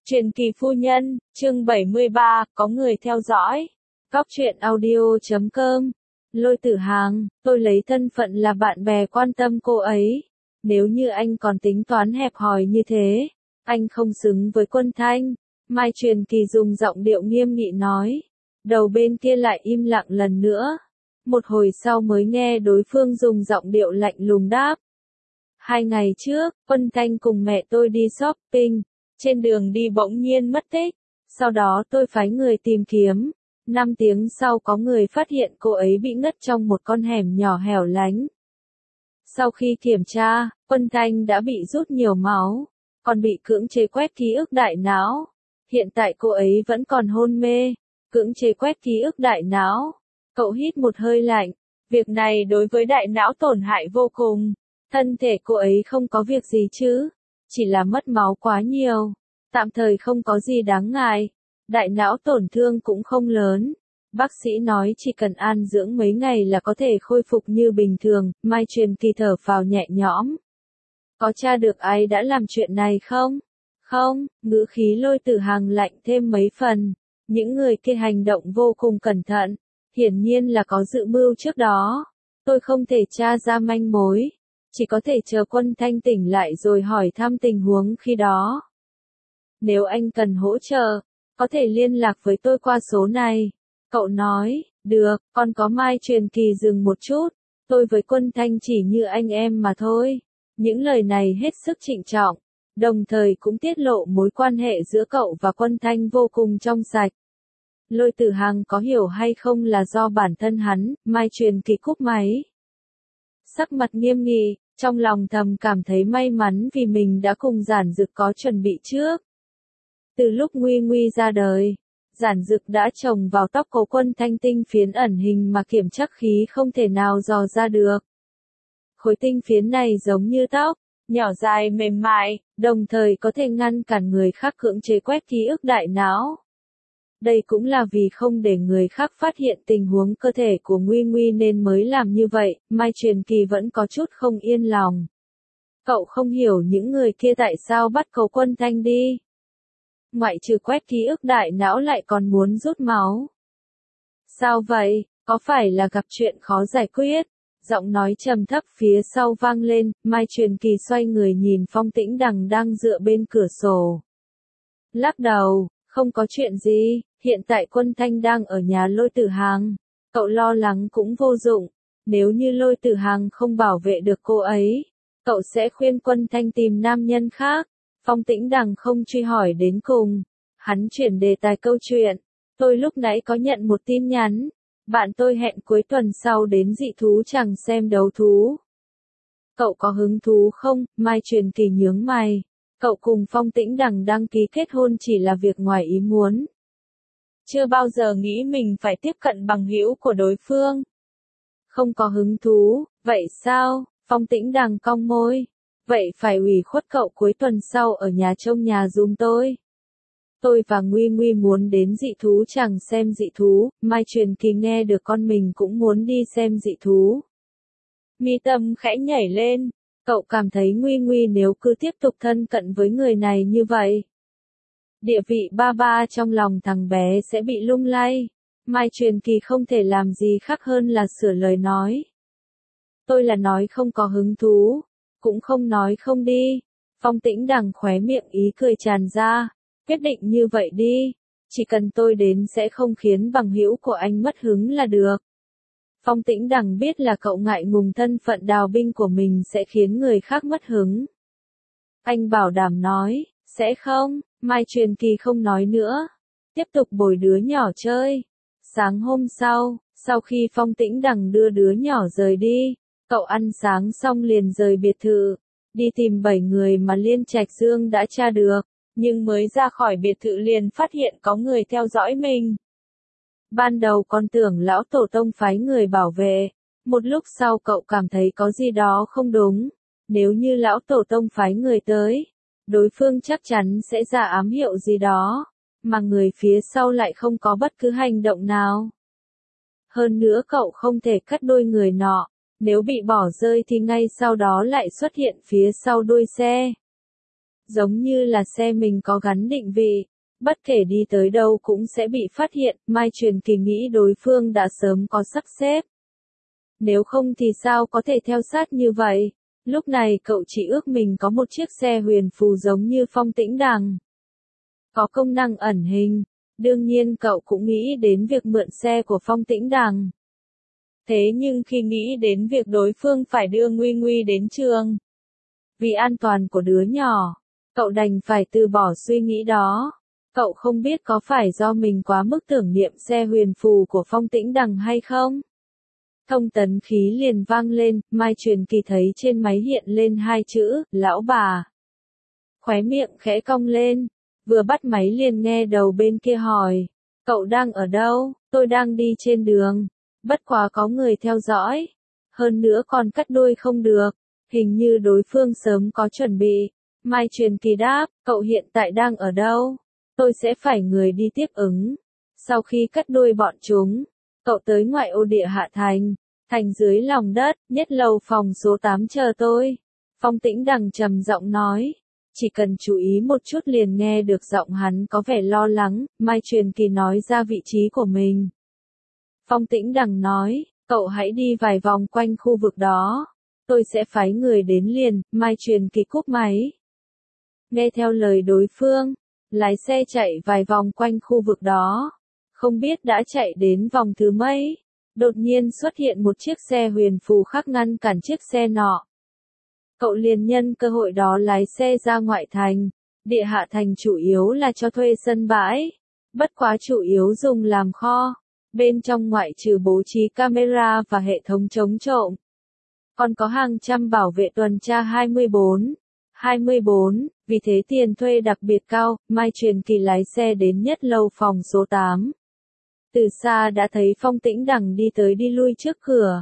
Truyền kỳ phu nhân, chương 73, có người theo dõi. Góc truyện audio.com. Lôi Tử Hằng, tôi lấy thân phận là bạn bè quan tâm cô ấy. Nếu như anh còn tính toán hẹp hòi như thế, anh không xứng với Quân Thanh. Mai Truyền Kỳ dùng giọng điệu nghiêm nghị nói. Đầu bên kia lại im lặng lần nữa. Một hồi sau mới nghe đối phương dùng giọng điệu lạnh lùng đáp. 2 ngày trước, Quân Thanh cùng mẹ tôi đi shopping. Trên đường đi bỗng nhiên mất tích. Sau đó tôi phái người tìm kiếm. 5 tiếng sau có người phát hiện cô ấy bị ngất trong một con hẻm nhỏ hẻo lánh. Sau khi kiểm tra, Quân Thanh đã bị rút nhiều máu, còn bị cưỡng chế quét ký ức đại não. Hiện tại cô ấy vẫn còn hôn mê. Cưỡng chế quét ký ức đại não. Cậu hít một hơi lạnh. Việc này đối với đại não tổn hại vô cùng. Thân thể cô ấy không có việc gì chứ. Chỉ là mất máu quá nhiều. Tạm thời không có gì đáng ngại. Đại não tổn thương cũng không lớn. Bác sĩ nói chỉ cần an dưỡng mấy ngày là có thể khôi phục như bình thường. Mai Truyền Kỳ thở phào nhẹ nhõm. Có tra được ai đã làm chuyện này không? Không, ngữ khí Lôi Tử Hằng lạnh thêm mấy phần. Những người kia hành động vô cùng cẩn thận. Hiển nhiên là có dự mưu trước đó. Tôi không thể tra ra manh mối. Chỉ có thể chờ Quân Thanh tỉnh lại rồi hỏi thăm tình huống khi đó. Nếu anh cần hỗ trợ, có thể liên lạc với tôi qua số này. Cậu nói, được, còn có Mai Truyền Kỳ dừng một chút. Tôi với Quân Thanh chỉ như anh em mà thôi. Những lời này hết sức trịnh trọng, đồng thời cũng tiết lộ mối quan hệ giữa cậu và Quân Thanh vô cùng trong sạch. Lôi Tử Hằng có hiểu hay không là do bản thân hắn. Mai Truyền Kỳ cúp máy. Sắc mặt nghiêm nghị, trong lòng thầm cảm thấy may mắn vì mình đã cùng Giản Dực có chuẩn bị trước. Từ lúc Nguy Nguy ra đời, Giản Dực đã trồng vào tóc Cố Quân Thanh tinh phiến ẩn hình mà kiểm chắc khí không thể nào dò ra được. Khối tinh phiến này giống như tóc, nhỏ dài mềm mại, đồng thời có thể ngăn cản người khác cưỡng chế quét ký ức đại não. Đây cũng là vì không để người khác phát hiện tình huống cơ thể của Nguy Nguy nên mới làm như vậy. Mai Truyền Kỳ vẫn có chút không yên lòng. Cậu không hiểu những người kia tại sao bắt Cố Quân Thanh đi. Ngoại trừ quét ký ức đại não lại còn muốn rút máu. Sao vậy, có phải là gặp chuyện khó giải quyết? Giọng nói trầm thấp phía sau vang lên. Mai Truyền Kỳ xoay người nhìn Phong Tĩnh Đằng đang dựa bên cửa sổ. Lắc đầu, không có chuyện gì, hiện tại Quân Thanh đang ở nhà Lôi Tử Hằng. Cậu lo lắng cũng vô dụng. Nếu như Lôi Tử Hằng không bảo vệ được cô ấy, cậu sẽ khuyên Quân Thanh tìm nam nhân khác. Phong Tĩnh Đằng không truy hỏi đến cùng. Hắn chuyển đề tài câu chuyện. Tôi lúc nãy có nhận một tin nhắn. Bạn tôi hẹn cuối tuần sau đến dị thú chẳng xem đấu thú. Cậu có hứng thú không? Mai Truyền Kỳ nhướng mày. Cậu cùng Phong Tĩnh Đằng đăng ký kết hôn chỉ là việc ngoài ý muốn. Chưa bao giờ nghĩ mình phải tiếp cận bằng hữu của đối phương. Không có hứng thú, vậy sao? Phong Tĩnh Đằng cong môi. Vậy phải ủy khuất cậu cuối tuần sau ở nhà trông nhà giùm tôi. Tôi và Nguy Nguy muốn đến dị thú chẳng xem dị thú. Mai Truyền Kỳ nghe được con mình cũng muốn đi xem dị thú. Mi tâm khẽ nhảy lên. Cậu cảm thấy Nguy Nguy nếu cứ tiếp tục thân cận với người này như vậy, địa vị ba ba trong lòng thằng bé sẽ bị lung lay. Mai Truyền Kỳ không thể làm gì khác hơn là sửa lời nói. Tôi là nói không có hứng thú, cũng không nói không đi. Phong Tĩnh Đằng khóe miệng ý cười tràn ra. Quyết định như vậy đi. Chỉ cần tôi đến sẽ không khiến bằng hữu của anh mất hứng là được. Phong Tĩnh Đằng biết là cậu ngại ngùng thân phận đào binh của mình sẽ khiến người khác mất hứng. Anh bảo đảm nói, sẽ không. Mai Truyền Kỳ không nói nữa. Tiếp tục bồi đứa nhỏ chơi. Sáng hôm sau khi Phong Tĩnh Đằng đưa đứa nhỏ rời đi, cậu ăn sáng xong liền rời biệt thự, đi tìm 7 người mà Liên Trạch Dương đã tra được, nhưng mới ra khỏi biệt thự liền phát hiện có người theo dõi mình. Ban đầu con tưởng lão tổ tông phái người bảo vệ, một lúc sau cậu cảm thấy có gì đó không đúng. Nếu như lão tổ tông phái người tới, đối phương chắc chắn sẽ ra ám hiệu gì đó, mà người phía sau lại không có bất cứ hành động nào. Hơn nữa cậu không thể cắt đuôi người nọ, nếu bị bỏ rơi thì ngay sau đó lại xuất hiện phía sau đuôi xe. giống như là xe mình có gắn định vị. Bất kể đi tới đâu cũng sẽ bị phát hiện, Mai Truyền Kỳ nghĩ đối phương đã sớm có sắp xếp. Nếu không thì sao có thể theo sát như vậy? Lúc này cậu chỉ ước mình có một chiếc xe huyền phù giống như Phong Tĩnh Đằng. Có công năng ẩn hình. Đương nhiên cậu cũng nghĩ đến việc mượn xe của Phong Tĩnh Đằng. Thế nhưng khi nghĩ đến việc đối phương phải đưa Nguy Nguy đến trường, vì an toàn của đứa nhỏ, cậu đành phải từ bỏ suy nghĩ đó. Cậu không biết có phải do mình quá mức tưởng niệm xe huyền phù của Phong Tĩnh Đằng hay không? Thông tấn khí liền vang lên, Mai Truyền Kỳ thấy trên máy hiện lên hai chữ, lão bà. Khóe miệng khẽ cong lên, vừa bắt máy liền nghe đầu bên kia hỏi, cậu đang ở đâu? Tôi đang đi trên đường, bất quá có người theo dõi, hơn nữa còn cắt đuôi không được, hình như đối phương sớm có chuẩn bị. Mai Truyền Kỳ đáp, cậu hiện tại đang ở đâu? Tôi sẽ phải người đi tiếp ứng. Sau khi cắt đuôi bọn chúng, cậu tới ngoại ô địa hạ thành, thành dưới lòng đất, nhất lầu phòng số 8 chờ tôi. Phong Tĩnh Đằng trầm giọng nói, chỉ cần chú ý một chút liền nghe được giọng hắn có vẻ lo lắng. Mai Truyền Kỳ nói ra vị trí của mình. Phong Tĩnh Đằng nói, cậu hãy đi vài vòng quanh khu vực đó, tôi sẽ phái người đến liền. Mai Truyền Kỳ cúp máy. Nghe theo lời đối phương, lái xe chạy vài vòng quanh khu vực đó. Không biết đã chạy đến vòng thứ mấy, đột nhiên xuất hiện một chiếc xe huyền phù khác ngăn cản chiếc xe nọ. Cậu liền nhân cơ hội đó lái xe ra ngoại thành. Địa hạ thành chủ yếu là cho thuê sân bãi, bất quá chủ yếu dùng làm kho. Bên trong ngoại trừ bố trí camera và hệ thống chống trộm, còn có hàng trăm bảo vệ tuần tra 24/24, vì thế tiền thuê đặc biệt cao. Mai Truyền Kỳ lái xe đến nhất lầu phòng số 8. Từ xa đã thấy Phong Tĩnh Đằng đi tới đi lui trước cửa.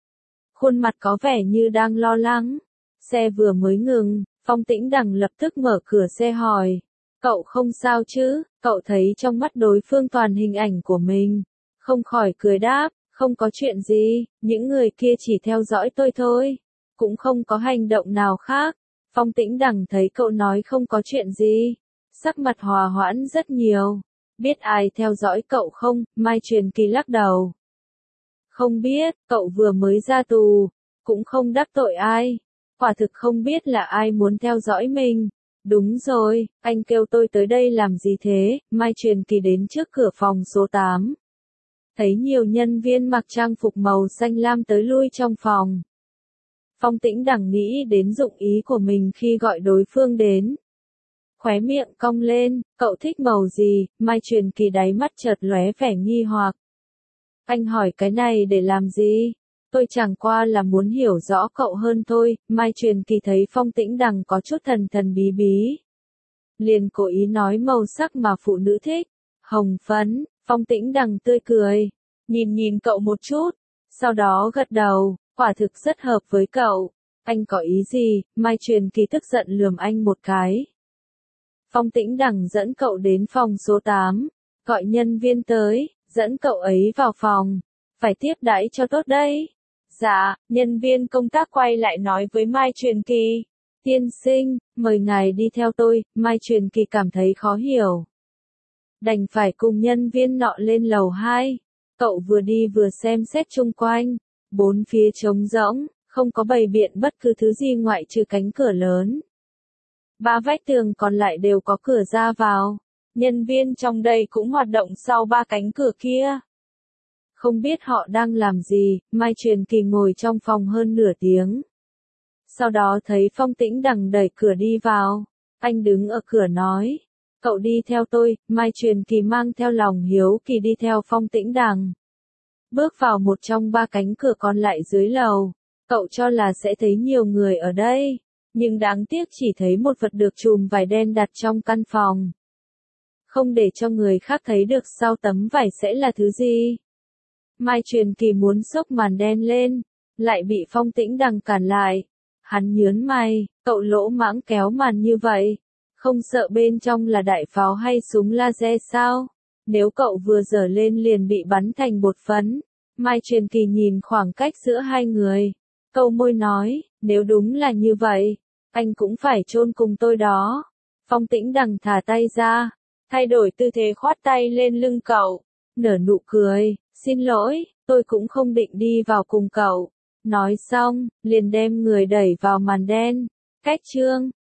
Khuôn mặt có vẻ như đang lo lắng. Xe vừa mới ngừng, Phong Tĩnh Đằng lập tức mở cửa xe hỏi, cậu không sao chứ? Cậu thấy trong mắt đối phương toàn hình ảnh của mình, không khỏi cười đáp, không có chuyện gì, những người kia chỉ theo dõi tôi thôi, cũng không có hành động nào khác. Phong Tĩnh Đằng thấy cậu nói không có chuyện gì, sắc mặt hòa hoãn rất nhiều. Biết ai theo dõi cậu không? Mai Truyền Kỳ lắc đầu. Không biết, cậu vừa mới ra tù, cũng không đắc tội ai. Quả thực không biết là ai muốn theo dõi mình. Đúng rồi, anh kêu tôi tới đây làm gì thế? Mai Truyền Kỳ đến trước cửa phòng số 8. Thấy nhiều nhân viên mặc trang phục màu xanh lam tới lui trong phòng. Phong Tĩnh Đằng nghĩ đến dụng ý của mình khi gọi đối phương đến. Khóe miệng cong lên, cậu thích màu gì? Mai Truyền Kỳ đáy mắt chợt lóe vẻ nghi hoặc. Anh hỏi cái này để làm gì? Tôi chẳng qua là muốn hiểu rõ cậu hơn thôi. Mai Truyền Kỳ thấy Phong Tĩnh Đằng có chút thần thần bí bí, liền cố ý nói màu sắc mà phụ nữ thích. Hồng phấn. Phong Tĩnh Đằng tươi cười, nhìn cậu một chút, sau đó gật đầu, quả thực rất hợp với cậu. Anh có ý gì? Mai Truyền Kỳ tức giận lườm anh một cái. Phong Tĩnh Đằng dẫn cậu đến phòng số 8, gọi nhân viên tới, dẫn cậu ấy vào phòng, phải tiếp đãi cho tốt đấy. Dạ, nhân viên công tác quay lại nói với Mai Truyền Kỳ, tiên sinh, mời ngài đi theo tôi. Mai Truyền Kỳ cảm thấy khó hiểu, đành phải cùng nhân viên nọ lên lầu 2. Cậu vừa đi vừa xem xét chung quanh, bốn phía trống rỗng, không có bày biện bất cứ thứ gì ngoại trừ cánh cửa lớn. Ba vách tường còn lại đều có cửa ra vào. Nhân viên trong đây cũng hoạt động sau ba cánh cửa kia. Không biết họ đang làm gì. Mai Truyền Kỳ ngồi trong phòng hơn nửa tiếng. Sau đó thấy Phong Tĩnh Đằng đẩy cửa đi vào. Anh đứng ở cửa nói, cậu đi theo tôi. Mai Truyền Kỳ mang theo lòng hiếu kỳ đi theo Phong Tĩnh Đằng. Bước vào một trong ba cánh cửa còn lại dưới lầu. Cậu cho là sẽ thấy nhiều người ở đây, nhưng đáng tiếc chỉ thấy một vật được chùm vải đen đặt trong căn phòng. Không để cho người khác thấy được sau tấm vải sẽ là thứ gì. Mai Truyền Kỳ muốn xốc màn đen lên, lại bị Phong Tĩnh Đằng cản lại. Hắn nhướng mày, cậu lỗ mãng kéo màn như vậy, không sợ bên trong là đại pháo hay súng laser sao? Nếu cậu vừa giở lên liền bị bắn thành bột phấn. Mai Truyền Kỳ nhìn khoảng cách giữa hai người, câu môi nói, nếu đúng là như vậy, anh cũng phải chôn cùng tôi đó. Phong Tĩnh Đằng thả tay ra, thay đổi tư thế khoát tay lên lưng cậu, nở nụ cười, xin lỗi, tôi cũng không định đi vào cùng cậu. Nói xong, liền đem người đẩy vào màn đen. Cách chương